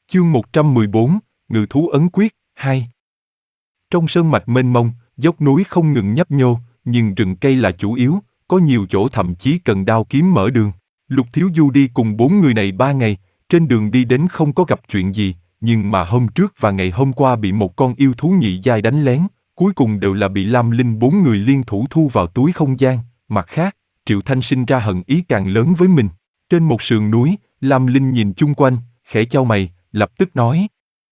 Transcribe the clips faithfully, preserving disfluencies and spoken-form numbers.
Chương một trăm mười bốn, Ngự thú ấn quyết, hai. Trong sơn mạch mênh mông, dốc núi không ngừng nhấp nhô, nhưng rừng cây là chủ yếu, có nhiều chỗ thậm chí cần đao kiếm mở đường. Lục Thiếu Du đi cùng bốn người này ba ngày, trên đường đi đến không có gặp chuyện gì, nhưng mà hôm trước và ngày hôm qua bị một con yêu thú nhị giai đánh lén, cuối cùng đều là bị Lam Linh bốn người liên thủ thu vào túi không gian. Mặt khác, Triệu Thanh sinh ra hận ý càng lớn với mình. Trên một sườn núi, Lam Linh nhìn chung quanh, khẽ chau mày, lập tức nói: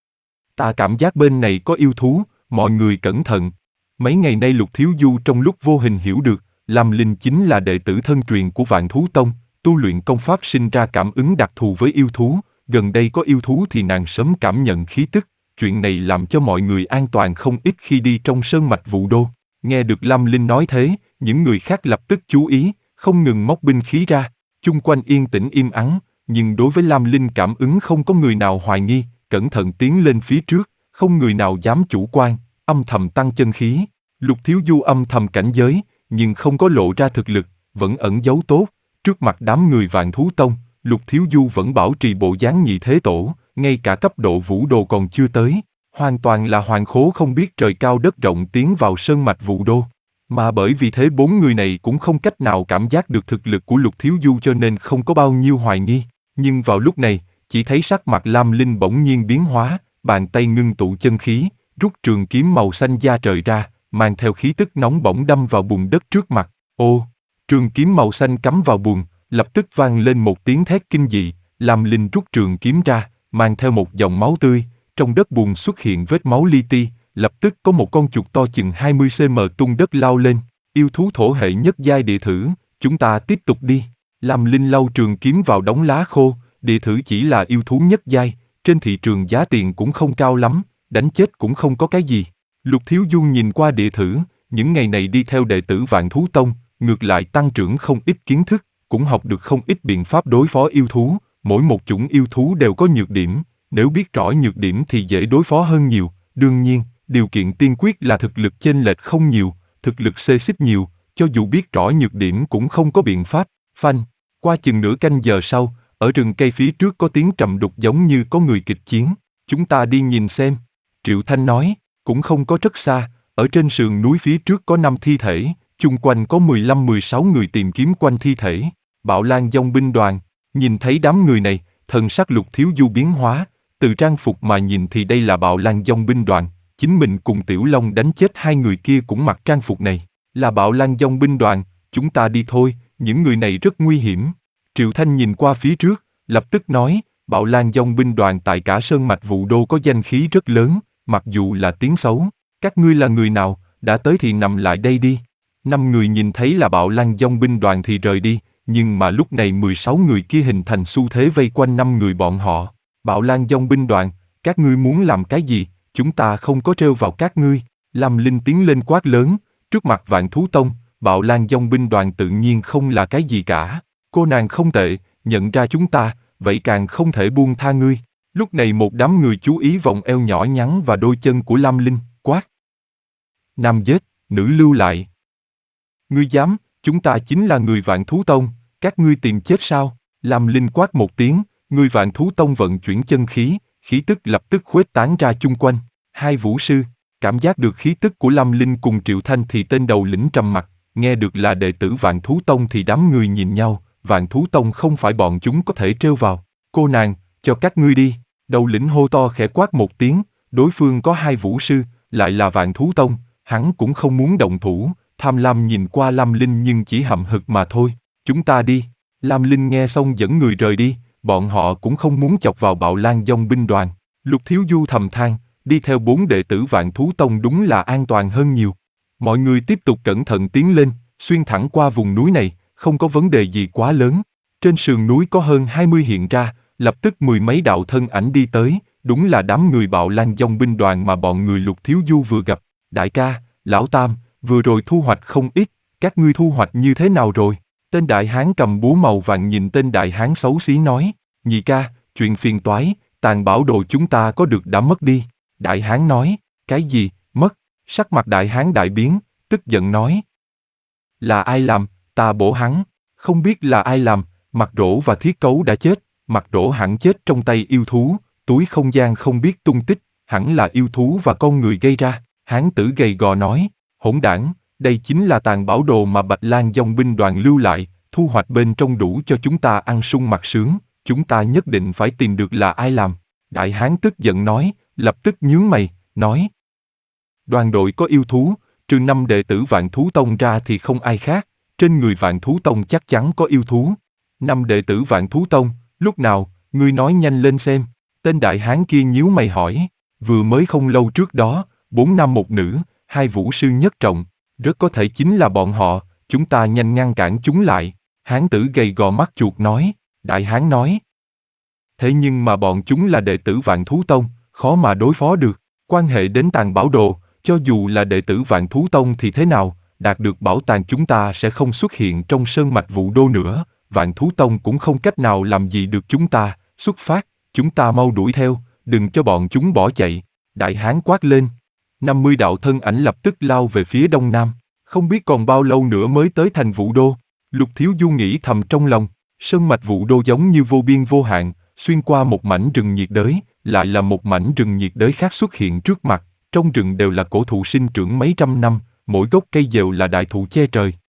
Ta cảm giác bên này có yêu thú, mọi người cẩn thận. Mấy ngày nay Lục Thiếu Du trong lúc vô hình hiểu được, Lam Linh chính là đệ tử thân truyền của Vạn Thú Tông, tu luyện công pháp sinh ra cảm ứng đặc thù với yêu thú, gần đây có yêu thú thì nàng sớm cảm nhận khí tức, chuyện này làm cho mọi người an toàn không ít khi đi trong sơn mạch Vũ Đô. Nghe được Lam Linh nói thế, những người khác lập tức chú ý, không ngừng móc binh khí ra, chung quanh yên tĩnh im ắng, nhưng đối với Lam Linh cảm ứng không có người nào hoài nghi, cẩn thận tiến lên phía trước, không người nào dám chủ quan, âm thầm tăng chân khí. Lục Thiếu Du âm thầm cảnh giới, nhưng không có lộ ra thực lực, vẫn ẩn giấu tốt. Trước mặt đám người Vạn Thú Tông, Lục Thiếu Du vẫn bảo trì bộ dáng nhị thế tổ, ngay cả cấp độ vũ đồ còn chưa tới, hoàn toàn là hoàn khố không biết trời cao đất rộng tiến vào sơn mạch Vũ Đô. Mà bởi vì thế bốn người này cũng không cách nào cảm giác được thực lực của Lục Thiếu Du cho nên không có bao nhiêu hoài nghi. Nhưng vào lúc này, chỉ thấy sắc mặt Lam Linh bỗng nhiên biến hóa, bàn tay ngưng tụ chân khí, rút trường kiếm màu xanh da trời ra, mang theo khí tức nóng bỏng đâm vào bùn đất trước mặt. Ô, trường kiếm màu xanh cắm vào bùn, lập tức vang lên một tiếng thét kinh dị. Lam Linh rút trường kiếm ra, mang theo một dòng máu tươi, trong đất bùn xuất hiện vết máu li ti, lập tức có một con chuột to chừng hai mươi xăng-ti-mét tung đất lao lên. Yêu thú thổ hệ nhất giai địa thử, chúng ta tiếp tục đi. Lam Linh lau trường kiếm vào đống lá khô, địa thử chỉ là yêu thú nhất giai, trên thị trường giá tiền cũng không cao lắm, đánh chết cũng không có cái gì. Lục Thiếu Du nhìn qua địa thử, những ngày này đi theo đệ tử Vạn Thú Tông, ngược lại tăng trưởng không ít kiến thức, cũng học được không ít biện pháp đối phó yêu thú, mỗi một chủng yêu thú đều có nhược điểm, nếu biết rõ nhược điểm thì dễ đối phó hơn nhiều, đương nhiên, điều kiện tiên quyết là thực lực chênh lệch không nhiều, thực lực xê xích nhiều, cho dù biết rõ nhược điểm cũng không có biện pháp. Phanh, qua chừng nửa canh giờ sau, ở rừng cây phía trước có tiếng trầm đục giống như có người kịch chiến, chúng ta đi nhìn xem. Triệu Thanh nói, cũng không có rất xa, ở trên sườn núi phía trước có năm thi thể, chung quanh có mười lăm mười sáu người tìm kiếm quanh thi thể. Bạo Lang Dông binh đoàn, nhìn thấy đám người này, thần sắc Lục Thiếu Du biến hóa, từ trang phục mà nhìn thì đây là Bạo Lang Dông binh đoàn, chính mình cùng Tiểu Long đánh chết hai người kia cũng mặc trang phục này, là Bạo Lang Dông binh đoàn, chúng ta đi thôi, những người này rất nguy hiểm. Triệu Thanh nhìn qua phía trước, lập tức nói, Bạo Lang Dông binh đoàn tại cả sơn mạch Vũ Đô có danh khí rất lớn, mặc dù là tiếng xấu, các ngươi là người nào, đã tới thì nằm lại đây đi. Năm người nhìn thấy là Bạo Lang Dông binh đoàn thì rời đi, nhưng mà lúc này mười sáu người kia hình thành xu thế vây quanh năm người bọn họ. Bạo Lang Dông binh đoàn, các ngươi muốn làm cái gì, chúng ta không có trêu vào các ngươi. Lam Linh tiến lên quát lớn, trước mặt Vạn Thú Tông, Bạo Lang Dông binh đoàn tự nhiên không là cái gì cả. Cô nàng không tệ, nhận ra chúng ta, vậy càng không thể buông tha ngươi. Lúc này một đám người chú ý vòng eo nhỏ nhắn và đôi chân của Lam Linh, quát. Nam giết, nữ lưu lại. Ngươi dám, chúng ta chính là người Vạn Thú Tông, các ngươi tìm chết sao? Lam Linh quát một tiếng, người Vạn Thú Tông vận chuyển chân khí, khí tức lập tức khuếch tán ra chung quanh. Hai vũ sư, cảm giác được khí tức của Lam Linh cùng Triệu Thanh thì tên đầu lĩnh trầm mặt, nghe được là đệ tử Vạn Thú Tông thì đám người nhìn nhau, Vạn Thú Tông không phải bọn chúng có thể trêu vào. Cô nàng, cho các ngươi đi. Đầu lĩnh hô to khẽ quát một tiếng, đối phương có hai vũ sư, lại là Vạn Thú Tông, hắn cũng không muốn động thủ, tham lam nhìn qua Lam Linh nhưng chỉ hậm hực mà thôi. Chúng ta đi. Lam Linh nghe xong dẫn người rời đi, bọn họ cũng không muốn chọc vào Bạo Lang Dông binh đoàn. Lục Thiếu Du thầm than, đi theo bốn đệ tử Vạn Thú Tông đúng là an toàn hơn nhiều. Mọi người tiếp tục cẩn thận tiến lên, xuyên thẳng qua vùng núi này, không có vấn đề gì quá lớn. Trên sườn núi có hơn hai mươi hiện ra, lập tức mười mấy đạo thân ảnh đi tới, đúng là đám người Bạo Lang Dông binh đoàn mà bọn người Lục Thiếu Du vừa gặp. Đại ca, Lão Tam, vừa rồi thu hoạch không ít, các ngươi thu hoạch như thế nào rồi? Tên đại hán cầm búa màu vàng nhìn tên đại hán xấu xí nói, nhị ca, chuyện phiền toái, tàn bảo đồ chúng ta có được đã mất đi. Đại hán nói, cái gì, mất? Sắc mặt đại hán đại biến, tức giận nói. Là ai làm, ta bổ hắn, không biết là ai làm, Mặt Rỗ và Thiết Cấu đã chết, Mặt Rỗ hẳn chết trong tay yêu thú, túi không gian không biết tung tích, hẳn là yêu thú và con người gây ra. Hán tử gầy gò nói, hỗn đảng, đây chính là tàn bảo đồ mà Bạch Lang dòng binh đoàn lưu lại, thu hoạch bên trong đủ cho chúng ta ăn sung mặc sướng, chúng ta nhất định phải tìm được là ai làm. Đại hán tức giận nói, lập tức nhướng mày, nói. Đoàn đội có yêu thú, trừ năm đệ tử Vạn Thú Tông ra thì không ai khác, trên người Vạn Thú Tông chắc chắn có yêu thú. Năm đệ tử Vạn Thú Tông, lúc nào, ngươi nói nhanh lên xem. Tên đại hán kia nhíu mày hỏi, vừa mới không lâu trước đó, bốn nam một nữ, hai vũ sư nhất trọng, rất có thể chính là bọn họ, chúng ta nhanh ngăn cản chúng lại. Hán tử gầy gò mắt chuột nói, đại hán nói. Thế nhưng mà bọn chúng là đệ tử Vạn Thú Tông, khó mà đối phó được, quan hệ đến tàn bảo đồ, cho dù là đệ tử Vạn Thú Tông thì thế nào, đạt được bảo tàng chúng ta sẽ không xuất hiện trong sơn mạch Vũ Đô nữa, Vạn Thú Tông cũng không cách nào làm gì được chúng ta, xuất phát, chúng ta mau đuổi theo, đừng cho bọn chúng bỏ chạy. Đại hán quát lên, năm mươi đạo thân ảnh lập tức lao về phía đông nam, không biết còn bao lâu nữa mới tới thành Vũ Đô. Lục Thiếu Du nghĩ thầm trong lòng, sơn mạch Vũ Đô giống như vô biên vô hạn, xuyên qua một mảnh rừng nhiệt đới, lại là một mảnh rừng nhiệt đới khác xuất hiện trước mặt, trong rừng đều là cổ thụ sinh trưởng mấy trăm năm, mỗi gốc cây đều là đại thụ che trời.